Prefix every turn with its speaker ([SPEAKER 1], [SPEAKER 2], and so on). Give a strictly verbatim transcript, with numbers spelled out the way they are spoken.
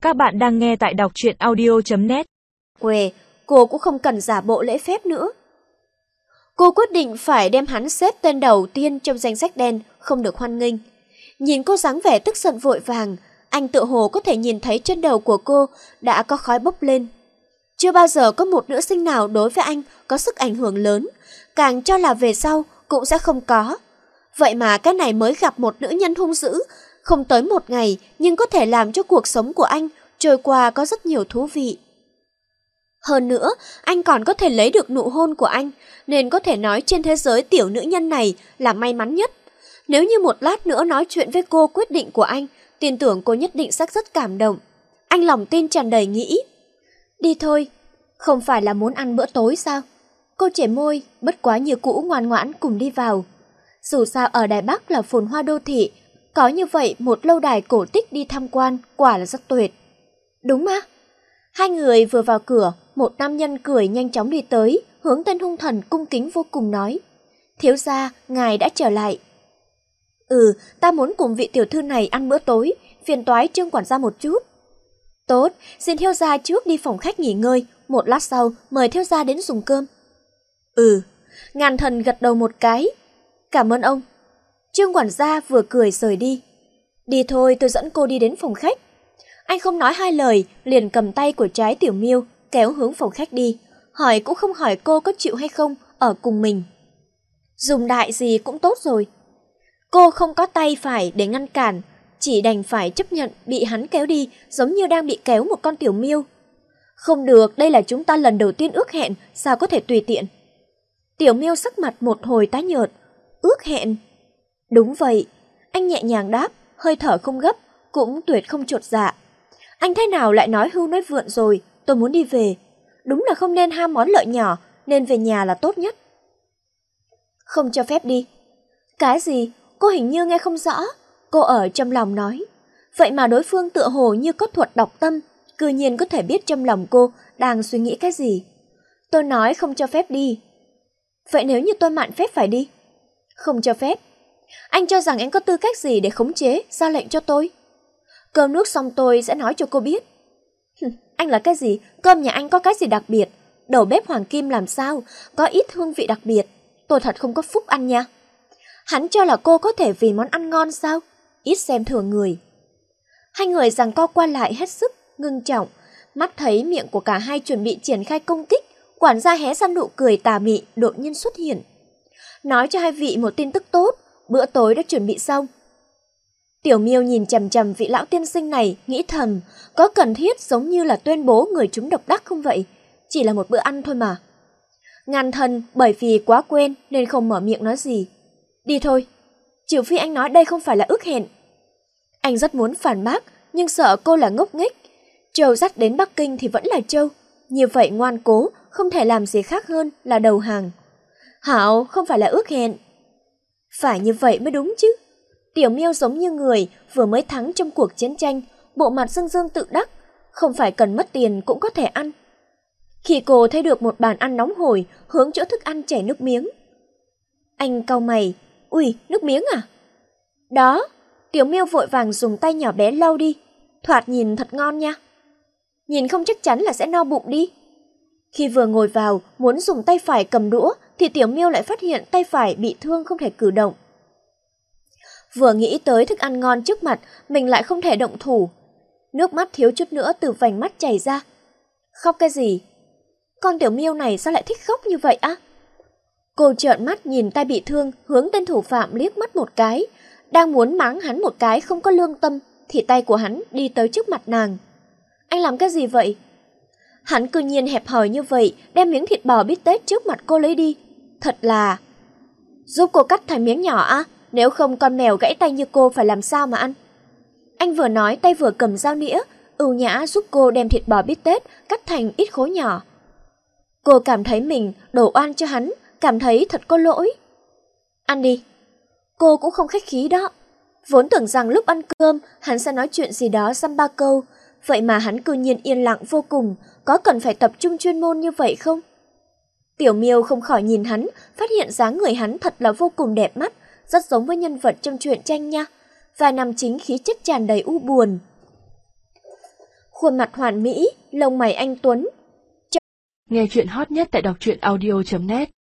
[SPEAKER 1] Các bạn đang nghe tại đọc truyện audio chấm net.
[SPEAKER 2] Quê, cô cũng không cần giả bộ lễ phép nữa. Cô quyết định phải đem hắn xếp tên đầu tiên trong danh sách đen, không được hoan nghênh. Nhìn cô dáng vẻ tức giận vội vàng, anh tự hồ có thể nhìn thấy trên đầu của cô đã có khói bốc lên. Chưa bao giờ có một nữ sinh nào đối với anh có sức ảnh hưởng lớn, càng cho là về sau cũng sẽ không có. Vậy mà cái này mới gặp một nữ nhân hung dữ, không tới một ngày nhưng có thể làm cho cuộc sống của anh trôi qua có rất nhiều thú vị. Hơn nữa, anh còn có thể lấy được nụ hôn của anh, nên có thể nói trên thế giới tiểu nữ nhân này là may mắn nhất. Nếu như một lát nữa nói chuyện với cô quyết định của anh, tin tưởng cô nhất định sẽ rất cảm động. Anh lòng tin tràn đầy nghĩ. Đi thôi, không phải là muốn ăn bữa tối sao? Cô trẻ môi, bất quá như cũ ngoan ngoãn cùng đi vào. Dù sao ở Đài Bắc là phồn hoa đô thị, có như vậy một lâu đài cổ tích đi tham quan quả là rất tuyệt. Đúng mà. Hai người vừa vào cửa, một nam nhân cười nhanh chóng đi tới, hướng tên hung thần cung kính vô cùng nói. Thiếu gia, ngài đã trở lại. Ừ, ta muốn cùng vị tiểu thư này ăn bữa tối, phiền toái Trương quản gia một chút. Tốt, xin thiếu gia trước đi phòng khách nghỉ ngơi, một lát sau mời thiếu gia đến dùng cơm. Ừ, Ngàn Thần gật đầu một cái. Cảm ơn ông. Trương quản gia vừa cười rời đi. Đi thôi, tôi dẫn cô đi đến phòng khách. Anh không nói hai lời, liền cầm tay của Trái Tiểu Miêu kéo hướng phòng khách đi, hỏi cũng không hỏi cô có chịu hay không ở cùng mình. Dùng đại gì cũng tốt rồi. Cô không có tay phải để ngăn cản, chỉ đành phải chấp nhận bị hắn kéo đi, giống như đang bị kéo một con tiểu miêu. Không được, đây là chúng ta lần đầu tiên ước hẹn, sao có thể tùy tiện. Tiểu Miêu sắc mặt một hồi tái nhợt. Ước hẹn? Đúng vậy. Anh nhẹ nhàng đáp, hơi thở không gấp, cũng tuyệt không chột dạ. Anh thế nào lại nói hưu nói vượn rồi, tôi muốn đi về. Đúng là không nên ham món lợi nhỏ, nên về nhà là tốt nhất. Không cho phép đi. Cái gì? Cô hình như nghe không rõ. Cô ở trong lòng nói. Vậy mà đối phương tựa hồ như có thuật đọc tâm, cư nhiên có thể biết trong lòng cô đang suy nghĩ cái gì. Tôi nói không cho phép đi. Vậy nếu như tôi mạn phép phải đi? Không cho phép. Anh cho rằng anh có tư cách gì để khống chế, ra lệnh cho tôi? Cơm nước xong tôi sẽ nói cho cô biết. Anh là cái gì? Cơm nhà anh có cái gì đặc biệt? Đầu bếp Hoàng Kim làm sao? Có ít hương vị đặc biệt. Tôi thật không có phúc ăn nha. Hắn cho là cô có thể vì món ăn ngon sao? Ít xem thường người. Hai người giằng co qua lại hết sức, ngưng trọng. Mắt thấy miệng của cả hai chuẩn bị triển khai công kích, quản gia hé ra nụ cười tà mị đột nhiên xuất hiện. Nói cho hai vị một tin tức tốt, bữa tối đã chuẩn bị xong. Tiểu Miêu nhìn chằm chằm vị lão tiên sinh này, nghĩ thầm, có cần thiết giống như là tuyên bố người chúng độc đắc không vậy? Chỉ là một bữa ăn thôi mà. Ngàn Thần bởi vì quá quên nên không mở miệng nói gì. Đi thôi. Trừ phi anh nói đây không phải là ước hẹn. Anh rất muốn phản bác, nhưng sợ cô là ngốc nghếch. Trâu dắt đến Bắc Kinh thì vẫn là trâu. Như vậy ngoan cố, không thể làm gì khác hơn là đầu hàng. Hảo, không phải là ước hẹn. Phải như vậy mới đúng chứ. Tiểu Miêu giống như người vừa mới thắng trong cuộc chiến tranh, bộ mặt dương dương tự đắc, không phải cần mất tiền cũng có thể ăn. Khi cô thấy được một bàn ăn nóng hổi, hướng chỗ thức ăn chảy nước miếng. Anh cau mày, ui, nước miếng à? Đó, Tiểu Miêu vội vàng dùng tay nhỏ bé lau đi, thoạt nhìn thật ngon nha. Nhìn không chắc chắn là sẽ no bụng đi. Khi vừa ngồi vào, muốn dùng tay phải cầm đũa, thì Tiểu Miêu lại phát hiện tay phải bị thương không thể cử động. Vừa nghĩ tới thức ăn ngon trước mặt, mình lại không thể động thủ. Nước mắt thiếu chút nữa từ vành mắt chảy ra. Khóc cái gì? Con Tiểu Miêu này sao lại thích khóc như vậy á? Cô trợn mắt nhìn tay bị thương, hướng tên thủ phạm liếc mắt một cái. Đang muốn mắng hắn một cái không có lương tâm, thì tay của hắn đi tới trước mặt nàng. Anh làm cái gì vậy? Hắn cư nhiên hẹp hòi như vậy, đem miếng thịt bò bít tết trước mặt cô lấy đi. Thật là... Giúp cô cắt thành miếng nhỏ á, nếu không con mèo gãy tay như cô phải làm sao mà ăn? Anh vừa nói tay vừa cầm dao nĩa, ưu nhã giúp cô đem thịt bò bít tết cắt thành ít khối nhỏ. Cô cảm thấy mình đổ oan cho hắn, cảm thấy thật có lỗi. Ăn đi. Cô cũng không khách khí đó. Vốn tưởng rằng lúc ăn cơm hắn sẽ nói chuyện gì đó dăm ba câu, vậy mà hắn cư nhiên yên lặng vô cùng, có cần phải tập trung chuyên môn như vậy không? Tiểu Miêu không khỏi nhìn hắn, phát hiện dáng người hắn thật là vô cùng đẹp mắt, rất giống với nhân vật trong truyện tranh nha. Vài năm chính khí chất tràn đầy u buồn. Khuôn mặt hoàn mỹ, lông mày anh tuấn.
[SPEAKER 1] Nghe chuyện hot nhất tại đọc truyện audio chấm net